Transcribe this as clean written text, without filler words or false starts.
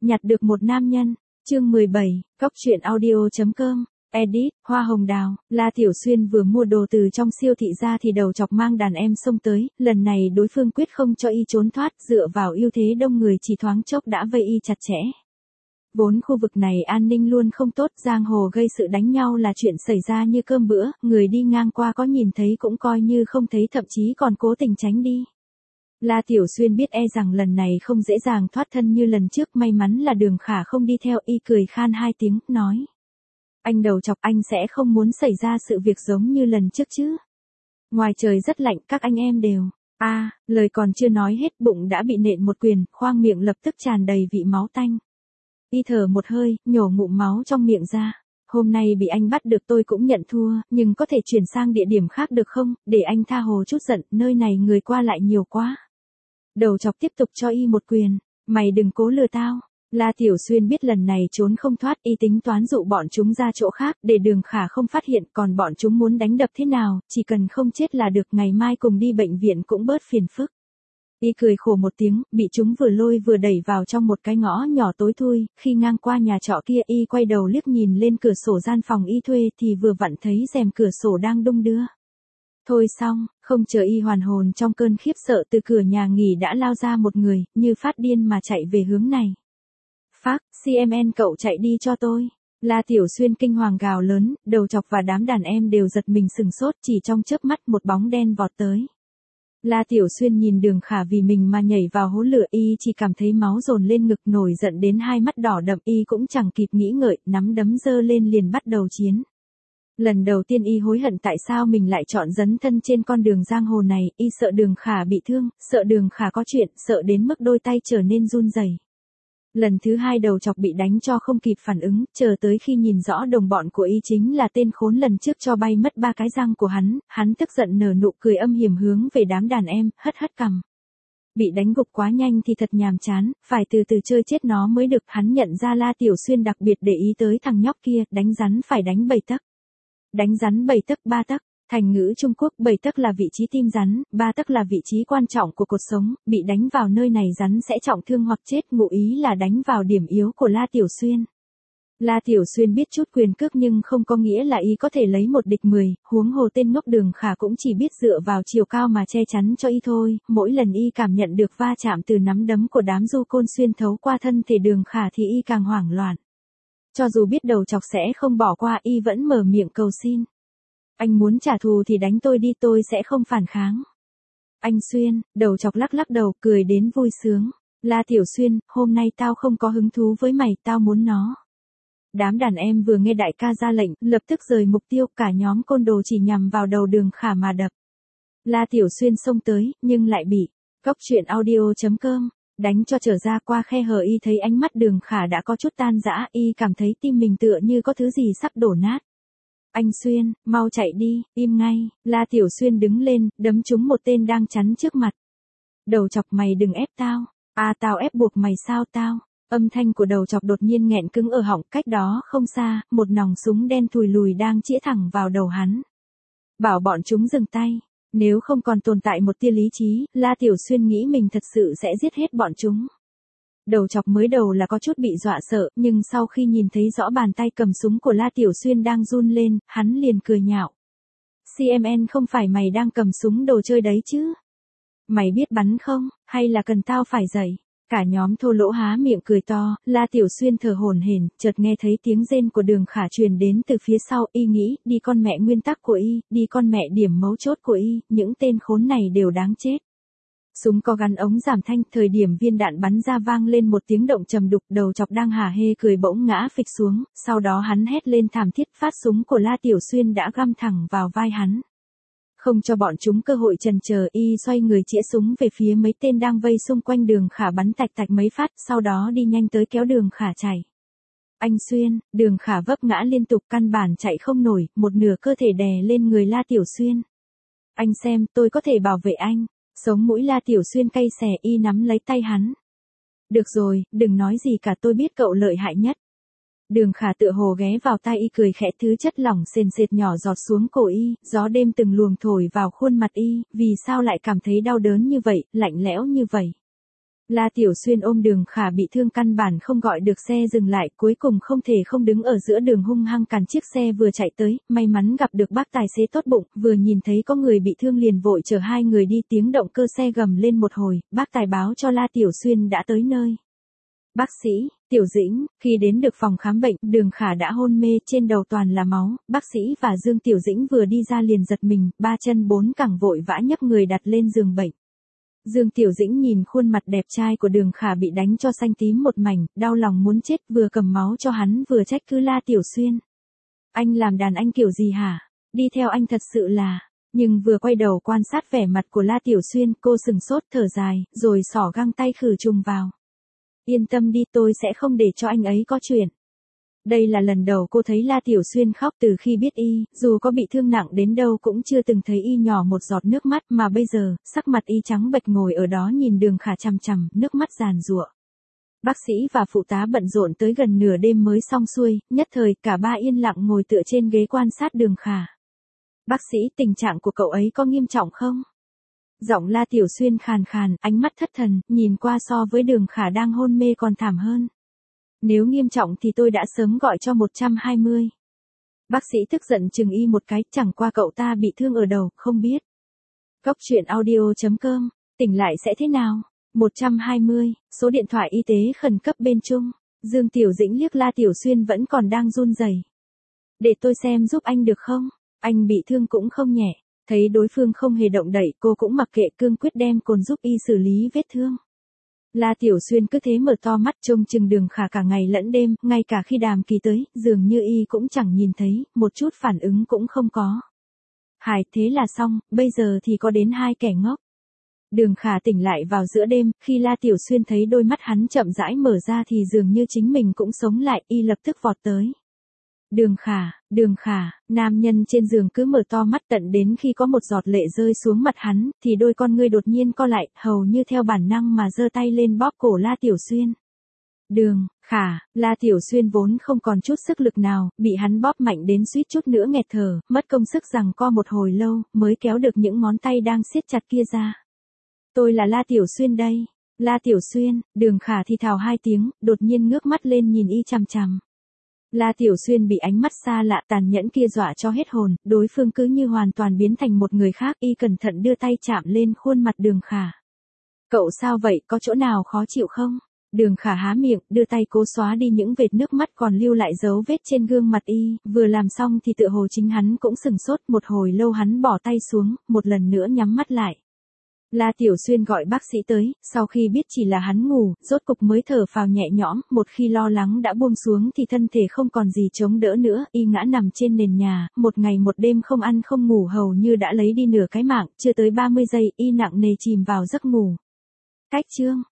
Nhặt được một nam nhân. Chương 17, Cóc truyện audio.com. Edit, Hoa Hồng Đào. La Tiểu Xuyên vừa mua đồ từ trong siêu thị ra thì đầu chọc mang đàn em xông tới, lần này đối phương quyết không cho y trốn thoát, dựa vào ưu thế đông người chỉ thoáng chốc đã vây y chặt chẽ. Vốn khu vực này an ninh luôn không tốt, giang hồ gây sự đánh nhau là chuyện xảy ra như cơm bữa, người đi ngang qua có nhìn thấy cũng coi như không thấy, thậm chí còn cố tình tránh đi. La Tiểu Xuyên biết rằng lần này không dễ dàng thoát thân như lần trước, may mắn là Đường Khả không đi theo, y cười khan hai tiếng, nói. Anh đầu chọc, anh sẽ không muốn xảy ra sự việc giống như lần trước chứ? Ngoài trời rất lạnh, các anh em đều. Lời còn chưa nói hết bụng đã bị nện một quyền, khoang miệng lập tức tràn đầy vị máu tanh. Y thở một hơi, nhổ ngụm máu trong miệng ra. Hôm nay bị anh bắt được tôi cũng nhận thua, nhưng có thể chuyển sang địa điểm khác được không, để anh tha hồ chút giận, nơi này người qua lại nhiều quá. Đầu chọc tiếp tục cho y một quyền. Mày đừng cố lừa tao. La Tiểu Xuyên biết lần này trốn không thoát, y tính toán dụ bọn chúng ra chỗ khác, để Đường Khả không phát hiện, còn bọn chúng muốn đánh đập thế nào, chỉ cần không chết là được, ngày mai cùng đi bệnh viện cũng bớt phiền phức. Y cười khổ một tiếng, bị chúng vừa lôi vừa đẩy vào trong một cái ngõ nhỏ tối thui, khi ngang qua nhà trọ kia y quay đầu liếc nhìn lên cửa sổ gian phòng y thuê thì vừa vặn thấy rèm cửa sổ đang đung đưa. Thôi xong, không chờ y hoàn hồn trong cơn khiếp sợ, từ cửa nhà nghỉ đã lao ra một người, như phát điên mà chạy về hướng này. Phác, CMN cậu chạy đi cho tôi. La Tiểu Xuyên kinh hoàng gào lớn, đầu chọc và đám đàn em đều giật mình sừng sốt, chỉ trong chớp mắt một bóng đen vọt tới. La Tiểu Xuyên nhìn Đường Khả vì mình mà nhảy vào hố lửa, y chỉ cảm thấy máu dồn lên ngực, nổi giận đến hai mắt đỏ đậm, y cũng chẳng kịp nghĩ ngợi, nắm đấm giơ lên liền bắt đầu chiến. Lần đầu tiên y hối hận tại sao mình lại chọn dấn thân trên con đường giang hồ này, y sợ Đường Khả bị thương, sợ Đường Khả có chuyện, sợ đến mức đôi tay trở nên run rẩy. Lần thứ hai đầu chọc bị đánh cho không kịp phản ứng, chờ tới khi nhìn rõ đồng bọn của y chính là tên khốn lần trước cho bay mất 3 cái răng của hắn tức giận nở nụ cười âm hiểm hướng về đám đàn em, hất cằm. Bị đánh gục quá nhanh thì thật nhàm chán, phải từ từ chơi chết nó mới được. Hắn nhận ra La Tiểu Xuyên đặc biệt để ý tới thằng nhóc kia, đánh rắn phải đánh 7 tấc. Đánh rắn 7 tấc 3 tấc. Thành ngữ Trung Quốc 7 tấc là vị trí tim rắn, 3 tấc là vị trí quan trọng của cột sống, bị đánh vào nơi này rắn sẽ trọng thương hoặc chết, ngụ ý là đánh vào điểm yếu của La Tiểu Xuyên. La Tiểu Xuyên biết chút quyền cước nhưng không có nghĩa là y có thể lấy một địch 10, huống hồ tên ngốc Đường Khả cũng chỉ biết dựa vào chiều cao mà che chắn cho y thôi, mỗi lần y cảm nhận được va chạm từ nắm đấm của đám du côn xuyên thấu qua thân thể Đường Khả thì y càng hoảng loạn. Cho dù biết đầu chọc sẽ không bỏ qua, y vẫn mở miệng cầu xin. Anh muốn trả thù thì đánh tôi đi, tôi sẽ không phản kháng. Anh Xuyên, đầu chọc lắc đầu cười đến vui sướng. La Tiểu Xuyên, hôm nay tao không có hứng thú với mày, tao muốn nó. Đám đàn em vừa nghe đại ca ra lệnh, lập tức rời mục tiêu, cả nhóm côn đồ chỉ nhằm vào đầu Đường Khả mà đập. La Tiểu Xuyên xông tới, nhưng lại bị Cóc truyện audio.com đánh cho trở ra. Qua khe hở y thấy ánh mắt Đường Khả đã có chút tan rã, y cảm thấy tim mình tựa như có thứ gì sắp đổ nát. Anh Xuyên, mau chạy đi, im ngay. La Tiểu Xuyên đứng lên, đấm trúng một tên đang chắn trước mặt. Đầu chọc, mày đừng ép tao. Tao ép buộc mày sao tao? Âm thanh của đầu chọc đột nhiên nghẹn cứng ở họng, cách đó không xa, một nòng súng đen thùi lùi đang chĩa thẳng vào đầu hắn. Bảo bọn chúng dừng tay. Nếu không còn tồn tại một tia lý trí, La Tiểu Xuyên nghĩ mình thật sự sẽ giết hết bọn chúng. Đầu chọc mới đầu là có chút bị dọa sợ, nhưng sau khi nhìn thấy rõ bàn tay cầm súng của La Tiểu Xuyên đang run lên, hắn liền cười nhạo. CMN, không phải mày đang cầm súng đồ chơi đấy chứ? Mày biết bắn không, hay là cần tao phải dạy? Cả nhóm thô lỗ há miệng cười to, La Tiểu Xuyên thở hổn hển, chợt nghe thấy tiếng rên của Đường Khả truyền đến từ phía sau, y nghĩ, đi con mẹ nguyên tắc của y, đi con mẹ điểm mấu chốt của y, những tên khốn này đều đáng chết. Súng có gắn ống giảm thanh, thời điểm viên đạn bắn ra vang lên một tiếng động trầm đục, đầu chọc đang hả hê cười bỗng ngã phịch xuống, sau đó hắn hét lên thảm thiết, phát súng của La Tiểu Xuyên đã găm thẳng vào vai hắn. Không cho bọn chúng cơ hội chần chờ, y xoay người chĩa súng về phía mấy tên đang vây xung quanh Đường Khả, bắn tạch mấy phát, sau đó đi nhanh tới kéo Đường Khả chạy. Anh Xuyên, Đường Khả vấp ngã liên tục, căn bản chạy không nổi, một nửa cơ thể đè lên người La Tiểu Xuyên. Anh xem, tôi có thể bảo vệ anh. Sống mũi La Tiểu Xuyên cay xè, y nắm lấy tay hắn. Được rồi, đừng nói gì cả, tôi biết cậu lợi hại nhất. Đường Khả tựa hồ ghé vào tai y cười khẽ, thứ chất lỏng sền sệt nhỏ giọt xuống cổ y, gió đêm từng luồng thổi vào khuôn mặt y, vì sao lại cảm thấy đau đớn như vậy, lạnh lẽo như vậy. La Tiểu Xuyên ôm Đường Khả bị thương căn bản không gọi được xe dừng lại, cuối cùng không thể không đứng ở giữa đường hung hăng cản chiếc xe vừa chạy tới, may mắn gặp được bác tài xế tốt bụng, vừa nhìn thấy có người bị thương liền vội chở hai người đi, tiếng động cơ xe gầm lên một hồi, bác tài báo cho La Tiểu Xuyên đã tới nơi. Bác sĩ, Tiểu Dĩnh, khi đến được phòng khám bệnh, Đường Khả đã hôn mê, trên đầu toàn là máu, bác sĩ và Dương Tiểu Dĩnh vừa đi ra liền giật mình, ba chân bốn cẳng vội vã nhấc người đặt lên giường bệnh. Dương Tiểu Dĩnh nhìn khuôn mặt đẹp trai của Đường Khả bị đánh cho xanh tím một mảnh, đau lòng muốn chết, vừa cầm máu cho hắn vừa trách cứ La Tiểu Xuyên. Anh làm đàn anh kiểu gì hả? Đi theo anh thật sự là... Nhưng vừa quay đầu quan sát vẻ mặt của La Tiểu Xuyên, cô sừng sốt thở dài, rồi xỏ găng tay khử trùng vào. Yên tâm đi, tôi sẽ không để cho anh ấy có chuyện. Đây là lần đầu cô thấy La Tiểu Xuyên khóc từ khi biết y, dù có bị thương nặng đến đâu cũng chưa từng thấy y nhỏ một giọt nước mắt, mà bây giờ, sắc mặt y trắng bệch ngồi ở đó nhìn Đường Khả chằm chằm, nước mắt giàn giụa. Bác sĩ và phụ tá bận rộn tới gần nửa đêm mới xong xuôi, nhất thời cả ba yên lặng ngồi tựa trên ghế quan sát Đường Khả. Bác sĩ, tình trạng của cậu ấy có nghiêm trọng không? Giọng La Tiểu Xuyên khàn khàn, ánh mắt thất thần, nhìn qua so với Đường Khả đang hôn mê còn thảm hơn. Nếu nghiêm trọng thì tôi đã sớm gọi cho 120. Bác sĩ tức giận chừng y một cái, chẳng qua cậu ta bị thương ở đầu, không biết. Góc truyện audio.com, tỉnh lại sẽ thế nào? 120, số điện thoại y tế khẩn cấp bên Trung. Dương Tiểu Dĩnh liếc La Tiểu Xuyên vẫn còn đang run rẩy. Để tôi xem giúp anh được không? Anh bị thương cũng không nhẹ. Thấy đối phương không hề động đậy, cô cũng mặc kệ, cương quyết đem cồn giúp y xử lý vết thương. La Tiểu Xuyên cứ thế mở to mắt trông chừng Đường Khả cả ngày lẫn đêm, ngay cả khi Đàm Kỳ tới, dường như y cũng chẳng nhìn thấy, một chút phản ứng cũng không có. Hài, thế là xong, bây giờ thì có đến hai kẻ ngốc. Đường Khả tỉnh lại vào giữa đêm, khi La Tiểu Xuyên thấy đôi mắt hắn chậm rãi mở ra thì dường như chính mình cũng sống lại, y lập tức vọt tới. Đường Khả, nam nhân trên giường cứ mở to mắt tận đến khi có một giọt lệ rơi xuống mặt hắn, thì đôi con ngươi đột nhiên co lại, hầu như theo bản năng mà giơ tay lên bóp cổ La Tiểu Xuyên. Đường Khả, La Tiểu Xuyên vốn không còn chút sức lực nào, bị hắn bóp mạnh đến suýt chút nữa nghẹt thở, mất công sức giằng co một hồi lâu, mới kéo được những ngón tay đang siết chặt kia ra. Tôi là La Tiểu Xuyên đây. La Tiểu Xuyên, Đường Khả thì thào hai tiếng, đột nhiên ngước mắt lên nhìn y chằm chằm. La Tiểu Xuyên bị ánh mắt xa lạ tàn nhẫn kia dọa cho hết hồn, đối phương cứ như hoàn toàn biến thành một người khác, y cẩn thận đưa tay chạm lên khuôn mặt Đường Khả. Cậu sao vậy, có chỗ nào khó chịu không? Đường Khả há miệng, đưa tay cố xóa đi những vệt nước mắt còn lưu lại dấu vết trên gương mặt y, vừa làm xong thì tựa hồ chính hắn cũng sừng sốt, một hồi lâu hắn bỏ tay xuống, một lần nữa nhắm mắt lại. La Tiểu Xuyên gọi bác sĩ tới, sau khi biết chỉ là hắn ngủ, rốt cục mới thở phào nhẹ nhõm, một khi lo lắng đã buông xuống thì thân thể không còn gì chống đỡ nữa, y ngã nằm trên nền nhà, một ngày một đêm không ăn không ngủ hầu như đã lấy đi nửa cái mạng, chưa tới 30 giây, y nặng nề chìm vào giấc ngủ. Cách chương